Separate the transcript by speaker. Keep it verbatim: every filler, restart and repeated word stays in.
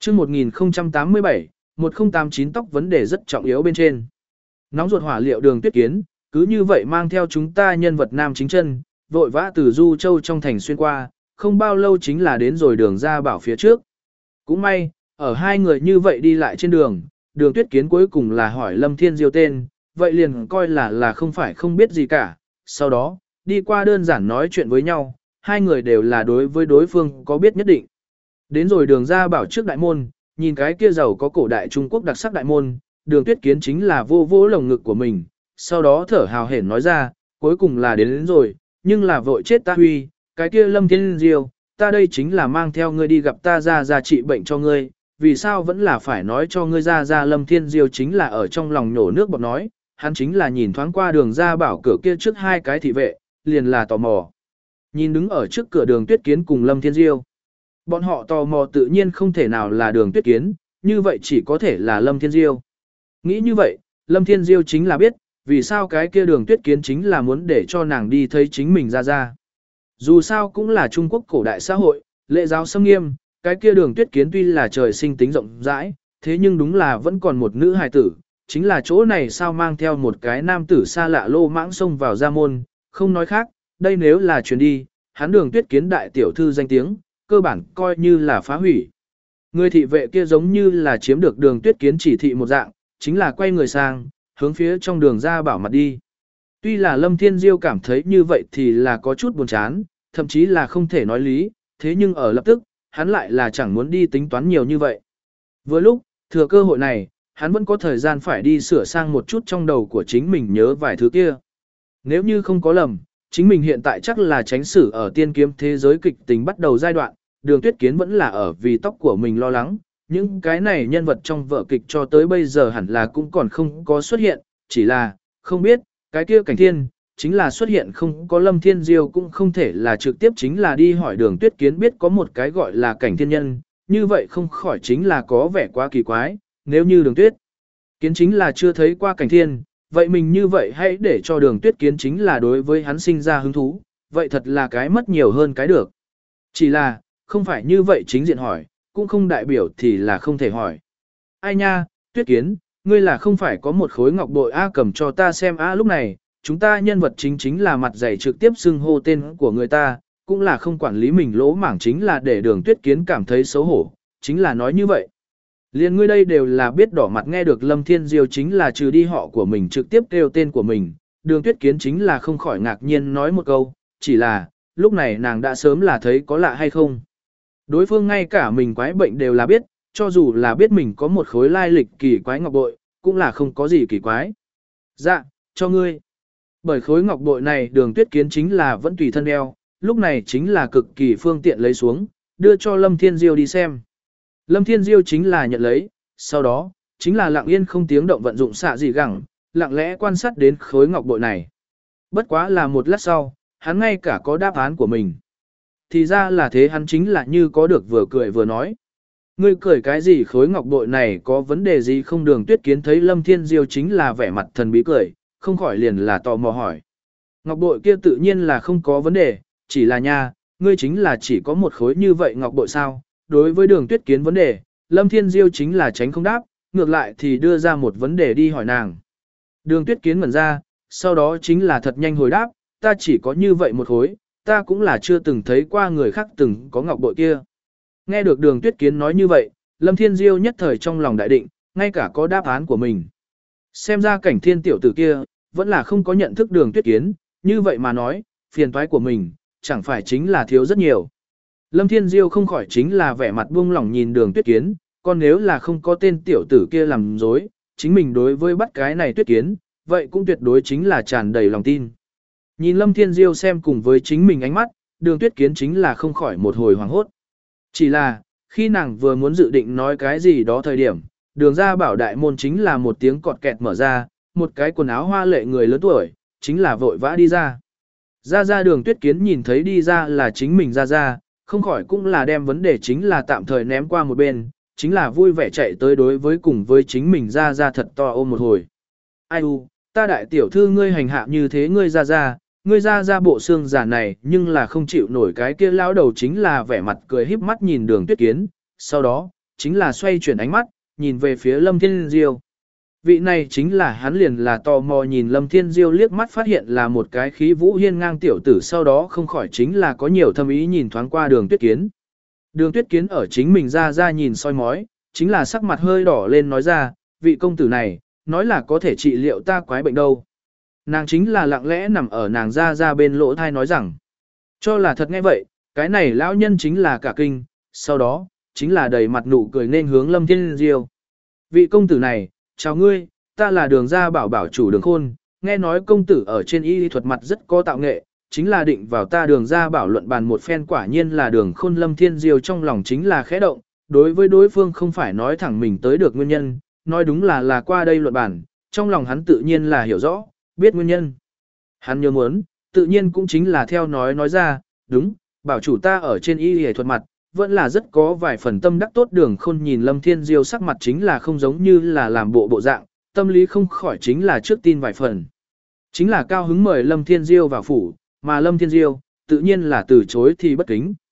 Speaker 1: chương một nghìn không trăm tám mươi bảy, một nghìn tám mươi chín tóc vấn đề rất trọng yếu bên trên. Nóng ruột hỏa liệu Đường Tuyết Kiến, cứ như vậy mang theo chúng ta nhân vật nam chính chân, vội vã từ Du Châu trong thành xuyên qua, không bao lâu chính là đến rồi Đường Gia Bảo phía trước. Cũng may, ở hai người như vậy đi lại trên đường, Đường Tuyết Kiến cuối cùng là hỏi Lâm Thiên Diêu tên, vậy liền coi là là không phải không biết gì cả. Sau đó, đi qua đơn giản nói chuyện với nhau, hai người đều là đối với đối phương có biết nhất định. Đến rồi Đường Gia Bảo trước đại môn, nhìn cái kia giàu có cổ đại Trung Quốc đặc sắc đại môn, Đường Tuyết Kiến chính là vô vô lồng ngực của mình, sau đó thở hào hển nói ra, cuối cùng là đến, đến rồi, nhưng là vội chết ta huy, cái kia Lâm Thiên Diêu, ta đây chính là mang theo ngươi đi gặp ta ra ra trị bệnh cho ngươi, vì sao vẫn là phải nói cho ngươi ra ra. Lâm Thiên Diêu chính là ở trong lòng nhổ nước bọt nói, hắn chính là nhìn thoáng qua Đường Gia Bảo cửa kia trước hai cái thị vệ, liền là tò mò. Nhìn đứng ở trước cửa Đường Tuyết Kiến cùng Lâm Thiên Diêu. Bọn họ tò mò tự nhiên không thể nào là Đường Tuyết Kiến, như vậy chỉ có thể là Lâm Thiên Diêu. Nghĩ như vậy, Lâm Thiên Diêu chính là biết, vì sao cái kia Đường Tuyết Kiến chính là muốn để cho nàng đi thấy chính mình ra ra. Dù sao cũng là Trung Quốc cổ đại xã hội, lễ giáo xâm nghiêm, cái kia Đường Tuyết Kiến tuy là trời sinh tính rộng rãi, thế nhưng đúng là vẫn còn một nữ hài tử, chính là chỗ này sao mang theo một cái nam tử xa lạ lô mãng xông vào gia môn, không nói khác, đây nếu là chuyến đi, hắn Đường Tuyết Kiến đại tiểu thư danh tiếng, cơ bản coi như là phá hủy. Người thị vệ kia giống như là chiếm được Đường Tuyết Kiến chỉ thị một dạng, chính là quay người sang, hướng phía trong Đường Gia Bảo mặt đi. Tuy là Lâm Thiên Diêu cảm thấy như vậy thì là có chút buồn chán, thậm chí là không thể nói lý, thế nhưng ở lập tức, hắn lại là chẳng muốn đi tính toán nhiều như vậy. Vừa lúc, thừa cơ hội này, hắn vẫn có thời gian phải đi sửa sang một chút trong đầu của chính mình nhớ vài thứ kia. Nếu như không có lầm, chính mình hiện tại chắc là tránh xử ở tiên kiếm thế giới kịch tính bắt đầu giai đoạn, Đường Tuyết Kiến vẫn là ở vì tóc của mình lo lắng, những cái này nhân vật trong vở kịch cho tới bây giờ hẳn là cũng còn không có xuất hiện, chỉ là, không biết, cái kia Cảnh Thiên, chính là xuất hiện không có Lâm Thiên Diêu cũng không thể là trực tiếp chính là đi hỏi Đường Tuyết Kiến biết có một cái gọi là Cảnh Thiên nhân, như vậy không khỏi chính là có vẻ quá kỳ quái, nếu như Đường Tuyết Kiến chính là chưa thấy qua Cảnh Thiên, vậy mình như vậy hãy để cho Đường Tuyết Kiến chính là đối với hắn sinh ra hứng thú, vậy thật là cái mất nhiều hơn cái được. Chỉ là, không phải như vậy chính diện hỏi, cũng không đại biểu thì là không thể hỏi. Ai nha, Tuyết Kiến, ngươi là không phải có một khối ngọc bội A cầm cho ta xem A lúc này, chúng ta nhân vật chính chính là mặt dày trực tiếp xưng hô tên của người ta, cũng là không quản lý mình lỗ mảng chính là để Đường Tuyết Kiến cảm thấy xấu hổ, chính là nói như vậy. Liên ngươi đây đều là biết đỏ mặt nghe được Lâm Thiên Diêu chính là trừ đi họ của mình trực tiếp kêu tên của mình, Đường Tuyết Kiến chính là không khỏi ngạc nhiên nói một câu, chỉ là, lúc này nàng đã sớm là thấy có lạ hay không. Đối phương ngay cả mình quái bệnh đều là biết, cho dù là biết mình có một khối lai lịch kỳ quái ngọc bội, cũng là không có gì kỳ quái. Dạ, cho ngươi. Bởi khối ngọc bội này Đường Tuyết Kiến chính là vẫn tùy thân đeo, lúc này chính là cực kỳ phương tiện lấy xuống, đưa cho Lâm Thiên Diêu đi xem. Lâm Thiên Diêu chính là nhận lấy, sau đó, chính là lặng yên không tiếng động vận dụng xạ gì gẳng, lặng lẽ quan sát đến khối ngọc bội này. Bất quá là một lát sau, hắn ngay cả có đáp án của mình. Thì ra là thế, hắn chính là như có được vừa cười vừa nói. Ngươi cười cái gì, khối ngọc bội này có vấn đề gì không? Đường Tuyết Kiến thấy Lâm Thiên Diêu chính là vẻ mặt thần bí cười, không khỏi liền là tò mò hỏi. Ngọc bội kia tự nhiên là không có vấn đề, chỉ là nha, ngươi chính là chỉ có một khối như vậy ngọc bội sao? Đối với Đường Tuyết Kiến vấn đề, Lâm Thiên Diêu chính là tránh không đáp, ngược lại thì đưa ra một vấn đề đi hỏi nàng. Đường Tuyết Kiến ngẩn ra, sau đó chính là thật nhanh hồi đáp, ta chỉ có như vậy một khối, ta cũng là chưa từng thấy qua người khác từng có ngọc bội kia. Nghe được Đường Tuyết Kiến nói như vậy, Lâm Thiên Diêu nhất thời trong lòng đại định, ngay cả có đáp án của mình. Xem ra Cảnh Thiên tiểu tử kia, vẫn là không có nhận thức Đường Tuyết Kiến, như vậy mà nói, phiền toái của mình, chẳng phải chính là thiếu rất nhiều. Lâm Thiên Diêu không khỏi chính là vẻ mặt buông lỏng nhìn Đường Tuyết Kiến, còn nếu là không có tên tiểu tử kia làm dối, chính mình đối với bắt cái này Tuyết Kiến, vậy cũng tuyệt đối chính là tràn đầy lòng tin. Nhìn Lâm Thiên Diêu xem cùng với chính mình ánh mắt, Đường Tuyết Kiến chính là không khỏi một hồi hoảng hốt. Chỉ là, khi nàng vừa muốn dự định nói cái gì đó thời điểm, Đường Gia Bảo đại môn chính là một tiếng cọt kẹt mở ra, một cái quần áo hoa lệ người lớn tuổi, chính là vội vã đi ra. Ra ra Đường Tuyết Kiến nhìn thấy đi ra là chính mình ra ra, không khỏi cũng là đem vấn đề chính là tạm thời ném qua một bên, chính là vui vẻ chạy tới đối với cùng với chính mình ra ra thật to ôm một hồi. Ai u, ta đại tiểu thư ngươi hành hạ như thế ngươi ra ra, ngươi ra ra bộ xương giả này nhưng là không chịu nổi cái kia lão đầu chính là vẻ mặt cười híp mắt nhìn Đường Tuyết Kiến, sau đó, chính là xoay chuyển ánh mắt, nhìn về phía Lâm Thiên Diêu. Vị này chính là hắn liền là tò mò nhìn Lâm Thiên Diêu liếc mắt phát hiện là một cái khí vũ hiên ngang tiểu tử, sau đó không khỏi chính là có nhiều thâm ý nhìn thoáng qua Đường Tuyết Kiến. Đường Tuyết Kiến ở chính mình ra ra nhìn soi mói, chính là sắc mặt hơi đỏ lên nói ra, vị công tử này, nói là có thể trị liệu ta quái bệnh đâu. Nàng chính là lặng lẽ nằm ở nàng ra ra bên lỗ thai nói rằng, cho là thật nghe vậy, cái này lão nhân chính là cả kinh, sau đó, chính là đầy mặt nụ cười nên hướng Lâm Thiên Diêu. Vị công tử này, chào ngươi, ta là Đường gia bảo bảo chủ Đường Khôn, nghe nói công tử ở trên y thuật mặt rất có tạo nghệ, chính là định vào ta Đường gia bảo luận bàn một phen, quả nhiên là Đường Khôn. Lâm Thiên Diêu trong lòng chính là khẽ động, đối với đối phương không phải nói thẳng mình tới được nguyên nhân, nói đúng là là qua đây luận bàn, trong lòng hắn tự nhiên là hiểu rõ, biết nguyên nhân. Hắn nhớ muốn, tự nhiên cũng chính là theo nói nói ra, đúng, bảo chủ ta ở trên y y thuật mặt, vẫn là rất có vài phần tâm đắc tốt. Đường Khôn nhìn Lâm Thiên Diêu sắc mặt chính là không giống như là làm bộ bộ dạng, tâm lý không khỏi chính là trước tin vài phần. Chính là cao hứng mời Lâm Thiên Diêu vào phủ, mà Lâm Thiên Diêu, tự nhiên là từ chối thì bất kính.